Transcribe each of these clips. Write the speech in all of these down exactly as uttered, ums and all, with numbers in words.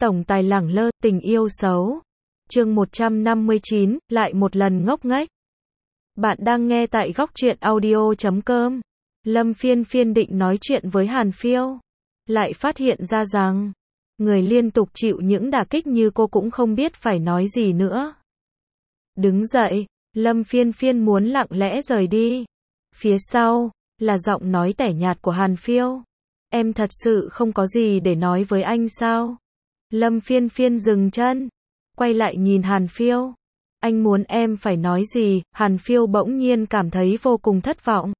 Tổng tài lẳng lơ, tình yêu xấu. Chương một trăm năm mươi chín, lại một lần ngốc nghếch. Bạn đang nghe tại góc truyện audio chấm com. Lâm Phiên Phiên định nói chuyện với Hàn Phiêu, lại phát hiện ra rằng, người liên tục chịu những đả kích như cô cũng không biết phải nói gì nữa. Đứng dậy, Lâm Phiên Phiên muốn lặng lẽ rời đi. Phía sau, là giọng nói tẻ nhạt của Hàn Phiêu. Em thật sự không có gì để nói với anh sao? Lâm Phiên Phiên dừng chân, quay lại nhìn Hàn Phiêu. Anh muốn em phải nói gì? Hàn Phiêu bỗng nhiên cảm thấy vô cùng thất vọng.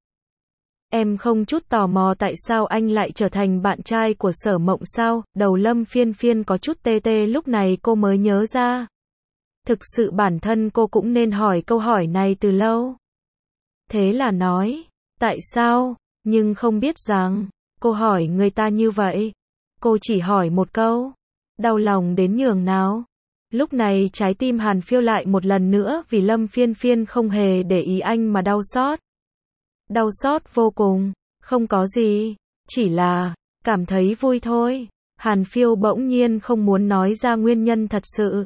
Em không chút tò mò tại sao anh lại trở thành bạn trai của Sở Mộng sao? Đầu Lâm Phiên Phiên có chút tê tê, lúc này cô mới nhớ ra. Thực sự bản thân cô cũng nên hỏi câu hỏi này từ lâu. Thế là nói, tại sao? Nhưng không biết rằng, cô hỏi người ta như vậy. Cô chỉ hỏi một câu, đau lòng đến nhường nào. Lúc này trái tim Hàn Phiêu lại một lần nữa vì Lâm Phiên Phiên không hề để ý anh mà đau xót. Đau xót vô cùng, không có gì, chỉ là, cảm thấy vui thôi. Hàn Phiêu bỗng nhiên không muốn nói ra nguyên nhân thật sự.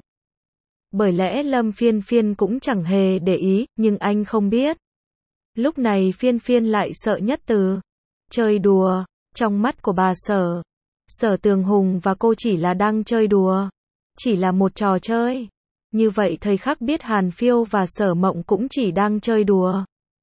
Bởi lẽ Lâm Phiên Phiên cũng chẳng hề để ý, nhưng anh không biết. Lúc này Phiên Phiên lại sợ nhất từ chơi đùa. Trong mắt của bà Sở, Sở Tường Hùng và cô chỉ là đang chơi đùa, chỉ là một trò chơi. Như vậy thời khắc biết Hàn Phiêu và Sở Mộng cũng chỉ đang chơi đùa,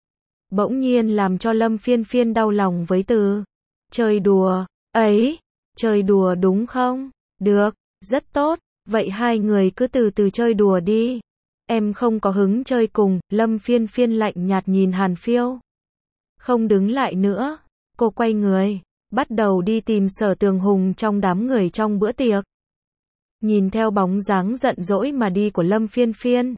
bỗng nhiên làm cho Lâm Phiên Phiên đau lòng với từ chơi đùa ấy. Chơi đùa đúng không? Được, rất tốt, vậy hai người cứ từ từ chơi đùa đi. Em không có hứng chơi cùng. Lâm Phiên Phiên lạnh nhạt nhìn Hàn Phiêu, không đứng lại nữa. Cô quay người, bắt đầu đi tìm Sở Tường Hùng trong đám người trong bữa tiệc. Nhìn theo bóng dáng giận dỗi mà đi của Lâm Phiên Phiên,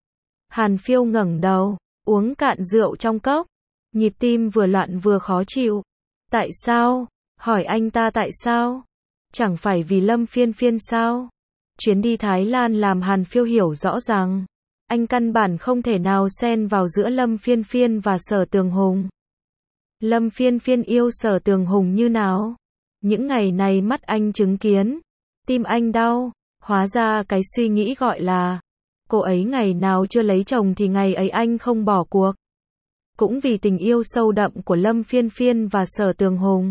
Hàn Phiêu ngẩng đầu, uống cạn rượu trong cốc, nhịp tim vừa loạn vừa khó chịu. Tại sao? Hỏi anh ta tại sao? Chẳng phải vì Lâm Phiên Phiên sao? Chuyến đi Thái Lan làm Hàn Phiêu hiểu rõ rằng, anh căn bản không thể nào xen vào giữa Lâm Phiên Phiên và Sở Tường Hùng. Lâm Phiên Phiên yêu Sở Tường Hùng như nào? Những ngày này mắt anh chứng kiến, tim anh đau. Hóa ra cái suy nghĩ gọi là, cô ấy ngày nào chưa lấy chồng thì ngày ấy anh không bỏ cuộc. Cũng vì tình yêu sâu đậm của Lâm Phiên Phiên và Sở Tường Hùng,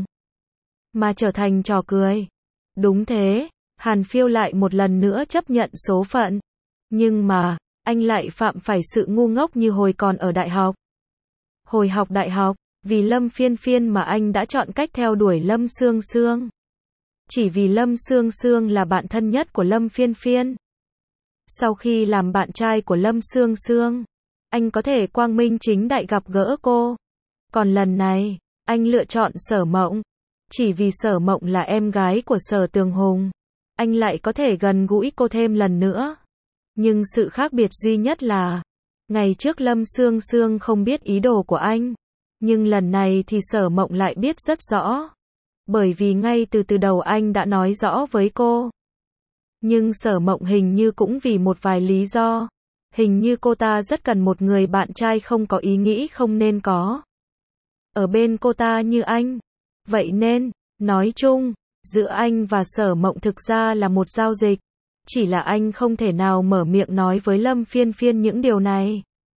mà trở thành trò cười. Đúng thế, Hàn Phiêu lại một lần nữa chấp nhận số phận. Nhưng mà, anh lại phạm phải sự ngu ngốc như hồi còn ở đại học. Hồi học đại học, vì Lâm Phiên Phiên mà anh đã chọn cách theo đuổi Lâm Sương Sương. Chỉ vì Lâm Sương Sương là bạn thân nhất của Lâm Phiên Phiên. Sau khi làm bạn trai của Lâm Sương Sương, anh có thể quang minh chính đại gặp gỡ cô. Còn lần này, anh lựa chọn Sở Mộng. Chỉ vì Sở Mộng là em gái của Sở Tường Hùng, anh lại có thể gần gũi cô thêm lần nữa. Nhưng sự khác biệt duy nhất là, ngày trước Lâm Sương Sương không biết ý đồ của anh. Nhưng lần này thì Sở Mộng lại biết rất rõ. Bởi vì ngay từ từ đầu anh đã nói rõ với cô. Nhưng Sở Mộng hình như cũng vì một vài lý do. Hình như cô ta rất cần một người bạn trai không có ý nghĩ không nên có ở bên cô ta như anh. Vậy nên, nói chung, giữa anh và Sở Mộng thực ra là một giao dịch. Chỉ là anh không thể nào mở miệng nói với Lâm Phiên Phiên những điều này.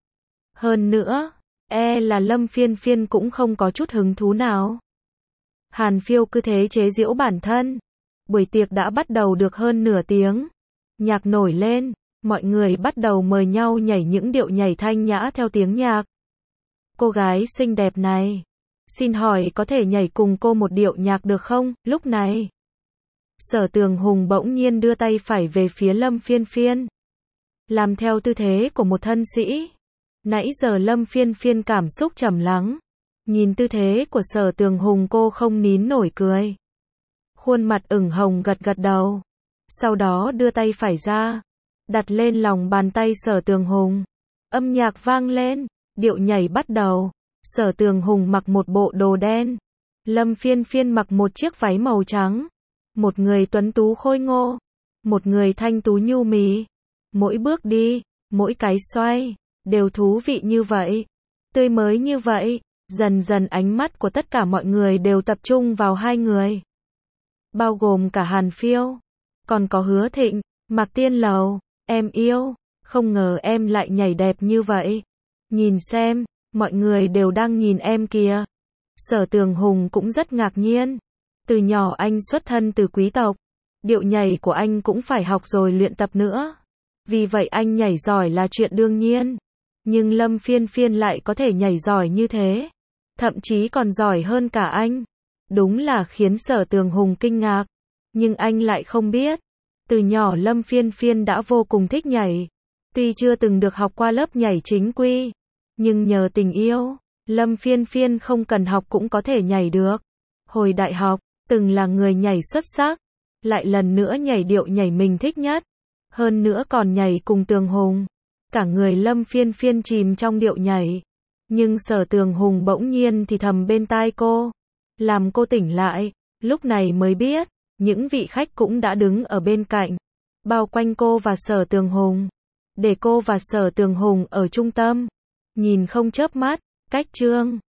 Hơn nữa, e là Lâm Phiên Phiên cũng không có chút hứng thú nào. Hàn Phiêu cứ thế chế giễu bản thân. Buổi tiệc đã bắt đầu được hơn nửa tiếng. Nhạc nổi lên, mọi người bắt đầu mời nhau nhảy những điệu nhảy thanh nhã theo tiếng nhạc. Cô gái xinh đẹp này, xin hỏi có thể nhảy cùng cô một điệu nhạc được không? Lúc này, Sở Tường Hùng bỗng nhiên đưa tay phải về phía Lâm Phiên Phiên, làm theo tư thế của một thân sĩ. Nãy giờ Lâm Phiên Phiên cảm xúc trầm lắng. Nhìn tư thế của Sở Tường Hùng cô không nín nổi cười. Khuôn mặt ửng hồng gật gật đầu. Sau đó đưa tay phải ra, đặt lên lòng bàn tay Sở Tường Hùng. Âm nhạc vang lên, điệu nhảy bắt đầu. Sở Tường Hùng mặc một bộ đồ đen. Lâm Phiên Phiên mặc một chiếc váy màu trắng. Một người tuấn tú khôi ngô, một người thanh tú nhu mì. Mỗi bước đi, mỗi cái xoay, đều thú vị như vậy, tươi mới như vậy. Dần dần ánh mắt của tất cả mọi người đều tập trung vào hai người, bao gồm cả Hàn Phiêu. còn có Hứa Thịnh, Mạc Tiên Lầu, em yêu, không ngờ em lại nhảy đẹp như vậy. Nhìn xem, mọi người đều đang nhìn em kìa. Sở Tường Hùng cũng rất ngạc nhiên. Từ nhỏ anh xuất thân từ quý tộc, điệu nhảy của anh cũng phải học rồi luyện tập nữa. Vì vậy anh nhảy giỏi là chuyện đương nhiên. Nhưng Lâm Phiên Phiên lại có thể nhảy giỏi như thế. Thậm chí còn giỏi hơn cả anh. Đúng là khiến Sở Tường Hùng kinh ngạc. Nhưng anh lại không biết. Từ nhỏ Lâm Phiên Phiên đã vô cùng thích nhảy. Tuy chưa từng được học qua lớp nhảy chính quy. Nhưng nhờ tình yêu, Lâm Phiên Phiên không cần học cũng có thể nhảy được. Hồi đại học, từng là người nhảy xuất sắc. Lại lần nữa nhảy điệu nhảy mình thích nhất. Hơn nữa còn nhảy cùng Tường Hùng. Cả người Lâm Phiên Phiên chìm trong điệu nhảy. Nhưng Sở Tường Hùng bỗng nhiên thì thầm bên tai cô. Làm cô tỉnh lại. Lúc này mới biết, những vị khách cũng đã đứng ở bên cạnh. Bao quanh cô và Sở Tường Hùng. Để cô và Sở Tường Hùng ở trung tâm. Nhìn không chớp mắt, cách trương.